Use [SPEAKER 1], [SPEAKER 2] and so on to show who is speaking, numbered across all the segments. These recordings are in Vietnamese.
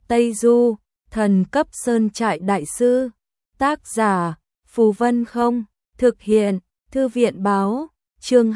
[SPEAKER 1] Tây Du, thần cấp sơn trại đại sư. Tác giả, Phù Vân Không, thực hiện, Thư viện báo, chương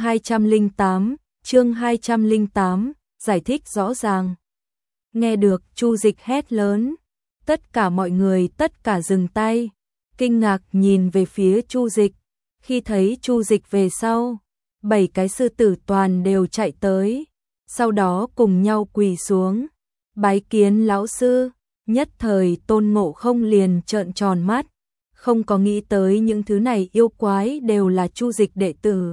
[SPEAKER 1] 208, giải thích rõ ràng. Nghe được, Chu Dịch hét lớn. Tất cả mọi người tất cả dừng tay, kinh ngạc nhìn về phía Chu Dịch. Khi thấy Chu Dịch về sau, 7 cái sư tử toàn đều chạy tới, sau đó cùng nhau quỳ xuống, bái kiến lão sư. Nhất thời Tôn Ngộ Không liền trợn tròn mắt, không có nghĩ tới những thứ này yêu quái đều là Chu Dịch đệ tử.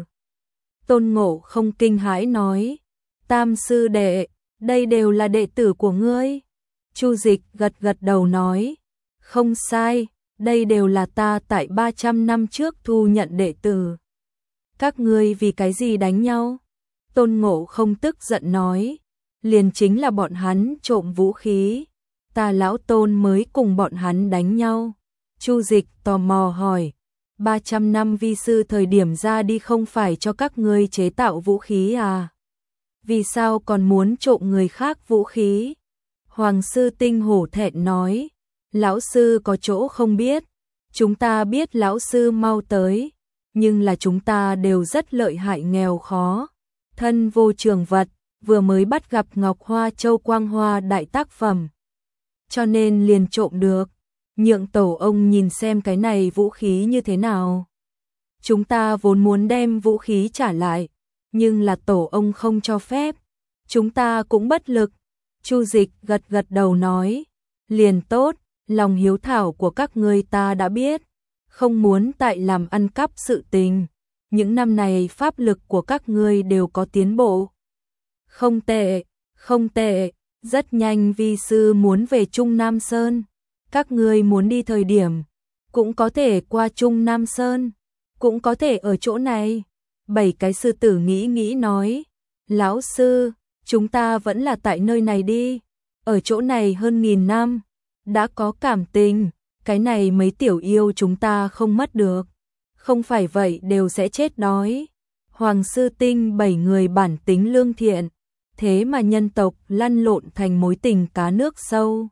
[SPEAKER 1] Tôn Ngộ Không kinh hãi nói, Tam sư đệ, đây đều là đệ tử của ngươi. Chu Dịch gật gật đầu nói, không sai, đây đều là ta tại 300 năm trước thu nhận đệ tử. Các ngươi vì cái gì đánh nhau? Tôn Ngộ Không tức giận nói, liền chính là bọn hắn trộm vũ khí, ta lão Tôn mới cùng bọn hắn đánh nhau. Chu Dịch tò mò hỏi, 300 năm vi sư thời điểm ra đi không phải cho các ngươi chế tạo vũ khí à? Vì sao còn muốn trộm người khác vũ khí? Hoàng sư Tinh hổ thẹn nói, lão sư có chỗ không biết, chúng ta biết lão sư mau tới, nhưng là chúng ta đều rất lợi hại nghèo khó, thân vô trường vật, vừa mới bắt gặp Ngọc Hoa Châu Quang Hoa đại tác phẩm, cho nên liền trộm được. Nhượng tổ ông nhìn xem cái này vũ khí như thế nào. Chúng ta vốn muốn đem vũ khí trả lại, nhưng là tổ ông không cho phép, chúng ta cũng bất lực. Chu Dịch gật gật đầu nói, liền tốt, lòng hiếu thảo của các ngươi ta đã biết, không muốn tại làm ăn cắp sự tình. Những năm này pháp lực của các ngươi đều có tiến bộ. Không tệ, không tệ, rất nhanh vi sư muốn về Trung Nam Sơn. Các ngươi muốn đi thời điểm, cũng có thể qua Trung Nam Sơn, cũng có thể ở chỗ này. 7 cái sư tử nghĩ nói, lão sư, chúng ta vẫn là tại nơi này đi, ở chỗ này hơn 1000 năm, đã có cảm tình, cái này mấy tiểu yêu chúng ta không mất được, không phải vậy đều sẽ chết đói. Hoàng sư Tinh 7 người bản tính lương thiện, thế mà nhân tộc lăn lộn thành mối tình cá nước sâu,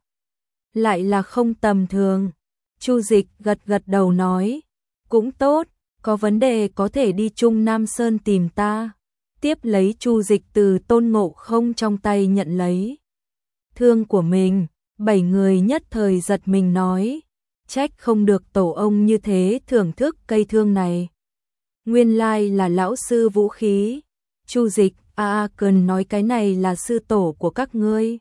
[SPEAKER 1] lại là không tầm thường. Chu Dịch gật gật đầu nói, cũng tốt, có vấn đề có thể đi Trung Nam Sơn tìm ta. Tiếp lấy Chu Dịch từ Tôn Ngộ Không trong tay nhận lấy thương của mình. 7 người nhất thời giật mình nói, trách không được tổ ông như thế thưởng thức cây thương này, nguyên lai là lão sư vũ khí. Chu Dịch cần nói cái này là sư tổ của các ngươi.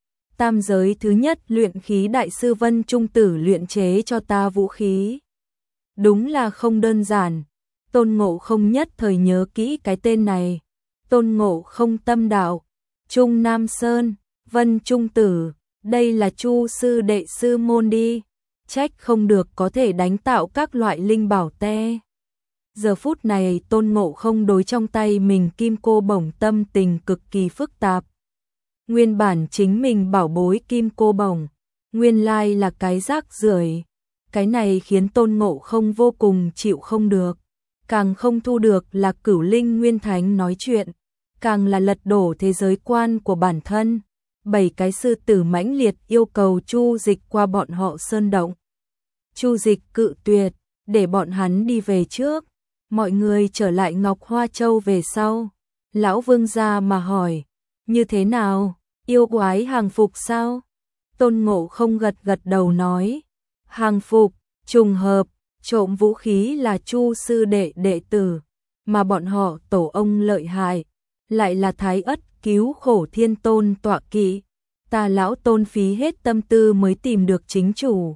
[SPEAKER 1] Tam giới thứ nhất luyện khí đại sư Vân Trung Tử luyện chế cho ta vũ khí. Đúng là không đơn giản. Tôn Ngộ Không nhất thời nhớ kỹ cái tên này. Tôn Ngộ Không tâm đạo, Trung Nam Sơn, Vân Trung Tử, đây là Chu sư đệ sư môn đi. Trách không được có thể đánh tạo các loại linh bảo te. Giờ phút này Tôn Ngộ Không đối trong tay mình kim cô bổng tâm tình cực kỳ phức tạp. Nguyên bản chính mình bảo bối kim cô bổng, nguyên lai là cái rác rưởi. Cái này khiến Tôn Ngộ Không vô cùng chịu không được. Càng không thu được là Cửu Linh Nguyên Thánh nói chuyện, càng là lật đổ thế giới quan của bản thân. 7 cái sư tử mãnh liệt yêu cầu Chu Dịch qua bọn họ sơn động. Chu Dịch cự tuyệt, để bọn hắn đi về trước. Mọi người trở lại Ngọc Hoa Châu về sau. Lão Vương ra mà hỏi, như thế nào, yêu quái hàng phục sao? Tôn Ngộ Không gật gật đầu nói, hàng phục, trùng hợp, trộm vũ khí là Chu sư đệ đệ tử, mà bọn họ tổ ông lợi hại, lại là Thái Ất cứu khổ Thiên Tôn tọa kỵ, ta lão Tôn phí hết tâm tư mới tìm được chính chủ.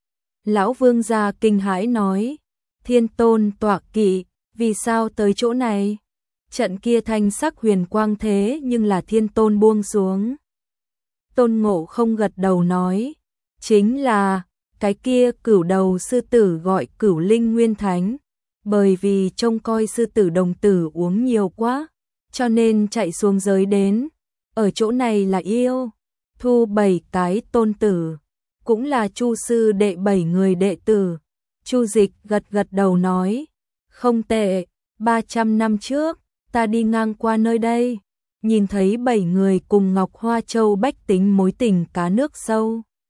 [SPEAKER 1] Lão Vương gia kinh hãi nói, Thiên Tôn tọa kỵ, vì sao tới chỗ này? Trận kia thanh sắc huyền quang thế nhưng là Thiên Tôn buông xuống. Tôn Ngộ Không gật đầu nói, chính là cái kia cửu đầu sư tử gọi Cửu Linh Nguyên Thánh, bởi vì trông coi sư tử đồng tử uống nhiều quá, cho nên chạy xuống giới đến, ở chỗ này là yêu, thu 7 cái tôn tử, cũng là Chu sư đệ 7 người đệ tử. Chu Dịch gật gật đầu nói, không tệ, 300 năm trước, ta đi ngang qua nơi đây, nhìn thấy 7 người cùng Ngọc Hoa Châu bách tính mối tình cá nước sâu.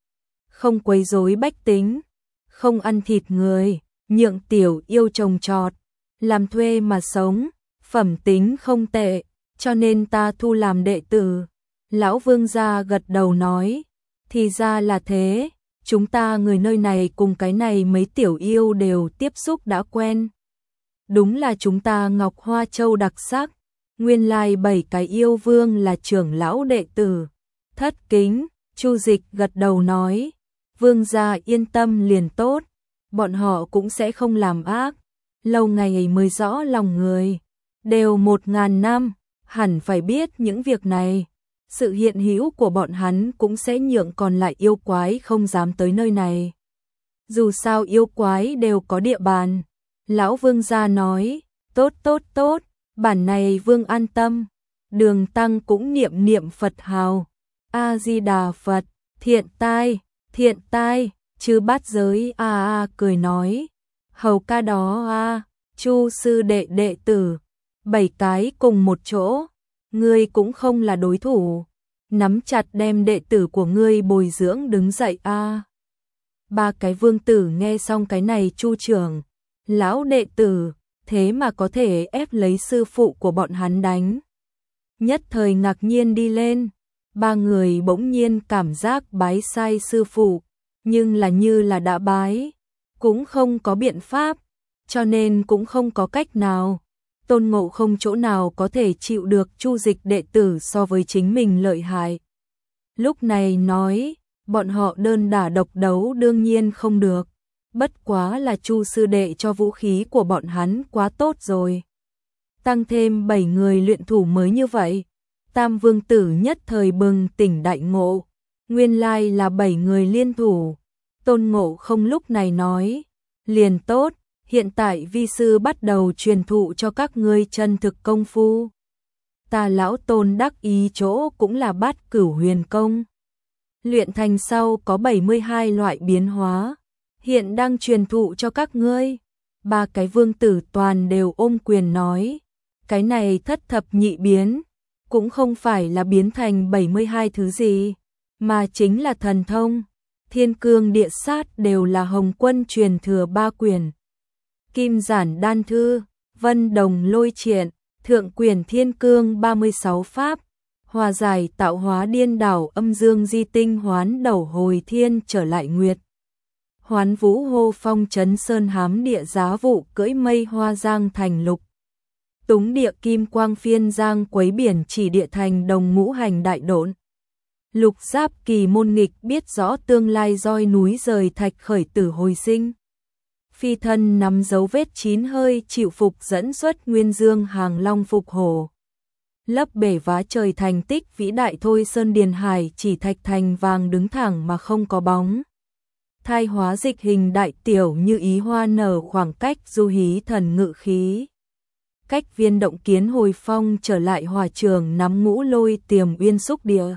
[SPEAKER 1] không quấy rối bách tính, không ăn thịt người, nhượng tiểu yêu trồng trọt, làm thuê mà sống, phẩm tính không tệ, cho nên ta thu làm đệ tử. Lão vương gia gật đầu nói, thì ra là thế, chúng ta người nơi này cùng cái này mấy tiểu yêu đều tiếp xúc đã quen. Đúng là chúng ta Ngọc Hoa Châu đặc sắc, nguyên lai 7 cái yêu vương là trưởng lão đệ tử. Thất kính, Chu Dịch gật đầu nói, vương gia yên tâm liền tốt, bọn họ cũng sẽ không làm ác, lâu ngày mới rõ lòng người, đều 1000 năm, hẳn phải biết những việc này. Sự hiện hữu của bọn hắn cũng sẽ nhượng còn lại yêu quái không dám tới nơi này. Dù sao yêu quái đều có địa bàn. Lão vương gia nói, tốt, bản này vương an tâm. Đường Tăng cũng niệm niệm Phật hào. A-di-đà Phật, thiện tai, chư bát giới cười nói. Hầu ca đó Chu sư đệ đệ tử, 7 cái cùng một chỗ, ngươi cũng không là đối thủ, nắm chặt đem đệ tử của ngươi bồi dưỡng đứng dậy Ba cái vương tử nghe xong cái này Chu trưởng, lão đệ tử, thế mà có thể ép lấy sư phụ của bọn hắn đánh. Nhất thời ngạc nhiên đi lên, ba người bỗng nhiên cảm giác bái sai sư phụ, nhưng là như là đã bái, cũng không có biện pháp, cho nên cũng không có cách nào. Tôn Ngộ không chỗ nào có thể chịu được Chu Dịch đệ tử so với chính mình lợi hại. Lúc này nói, bọn họ đơn đả độc đấu đương nhiên không được, bất quá là Chu sư đệ cho vũ khí của bọn hắn quá tốt rồi. Tăng thêm 7 người luyện thủ mới như vậy, Tam vương tử nhất thời bừng tỉnh đại ngộ, nguyên lai là 7 người liên thủ. Tôn Ngộ không lúc này nói, liền tốt, hiện tại vi sư bắt đầu truyền thụ cho các ngươi chân thực công phu. Ta lão Tôn đắc ý chỗ cũng là Bát Cửu Huyền công. Luyện thành sau có 72 loại biến hóa, hiện đang truyền thụ cho các ngươi. Ba cái vương tử toàn đều ôm quyền nói, cái này thất thập nhị biến, cũng không phải là biến thành 72 thứ gì, mà chính là thần thông. Thiên cương địa sát đều là Hồng Quân truyền thừa 3 quyển. Kim giản đan thư, vân đồng lôi triện, thượng quyển thiên cương 36 pháp, hòa giải tạo hóa điên đảo âm dương di tinh hoán đầu hồi thiên trở lại nguyệt. Hoán vũ hô phong chấn sơn hám địa giá vụ cưỡi mây hoa giang thành lục. Túng địa kim quang phiên giang quấy biển chỉ địa thành đồng ngũ hành đại độn. Lục giáp kỳ môn nghịch biết rõ tương lai roi núi rời thạch khởi tử hồi sinh. Phi thân nắm dấu vết 9 hơi chịu phục dẫn xuất nguyên dương hàng long phục hổ. Lấp bể vá trời thành tích vĩ đại thôi sơn điền hải chỉ thạch thành vàng đứng thẳng mà không có bóng. Thai hóa dịch hình đại tiểu như ý hoa nở khoảng cách du hí thần ngự khí. Cách viên động kiến hồi phong trở lại hòa trường nắm ngũ lôi tiềm uyên xúc địa.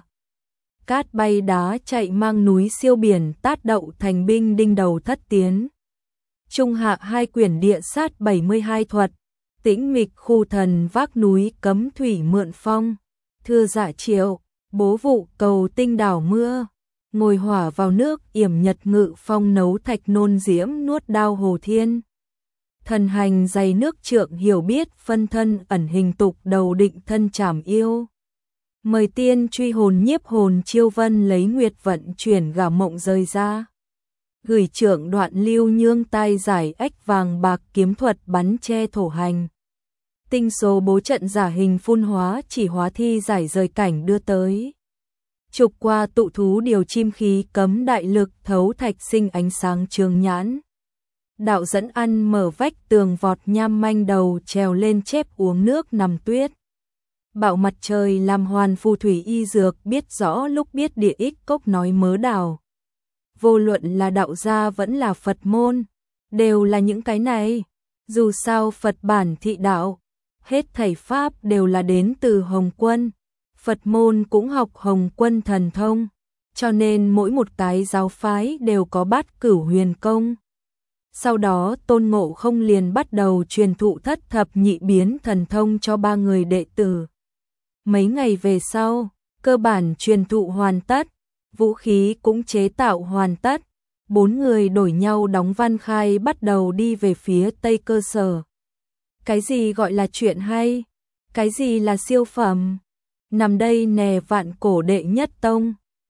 [SPEAKER 1] Cát bay đá chạy mang núi siêu biển tát đậu thành binh đinh đầu thất tiến. Trung hạ 2 quyển địa sát 72 thuật, tĩnh mịch khu thần vác núi cấm thủy mượn phong, thưa dạ triệu, bố vụ cầu tinh đảo mưa, ngồi hỏa vào nước yểm nhật ngự phong nấu thạch nôn diễm nuốt đao hồ thiên. Thần hành dày nước trượng hiểu biết phân thân ẩn hình tục đầu định thân trảm yêu. Mời tiên truy hồn nhiếp hồn chiêu vân lấy nguyệt vận chuyển gà mộng rời ra. Gửi trưởng đoạn lưu nhương tai giải ếch vàng bạc kiếm thuật bắn che thổ hành. Tinh số bố trận giả hình phun hóa chỉ hóa thi giải rời cảnh đưa tới. Trục qua tụ thú điều chim khí cấm đại lực thấu thạch sinh ánh sáng trường nhãn. Đạo dẫn ăn mở vách tường vọt nham manh đầu trèo lên chép uống nước nằm tuyết. Bạo mặt trời làm hoàn phù thủy y dược biết rõ lúc biết địa ích cốc nói mớ đào. Vô luận là đạo gia vẫn là Phật môn, đều là những cái này. Dù sao Phật bản thị đạo, hết thảy pháp đều là đến từ Hồng Quân. Phật môn cũng học Hồng Quân thần thông, cho nên mỗi một cái giáo phái đều có Bát Cửu Huyền công. Sau đó Tôn Ngộ không liền bắt đầu truyền thụ thất thập nhị biến thần thông cho 3 người đệ tử. Mấy ngày về sau, cơ bản truyền thụ hoàn tất, vũ khí cũng chế tạo hoàn tất. 4 người đổi nhau đóng văn khai bắt đầu đi về phía tây cơ sở. Cái gì gọi là chuyện hay? Cái gì là siêu phẩm? Nằm đây nè, Vạn Cổ đệ nhất tông.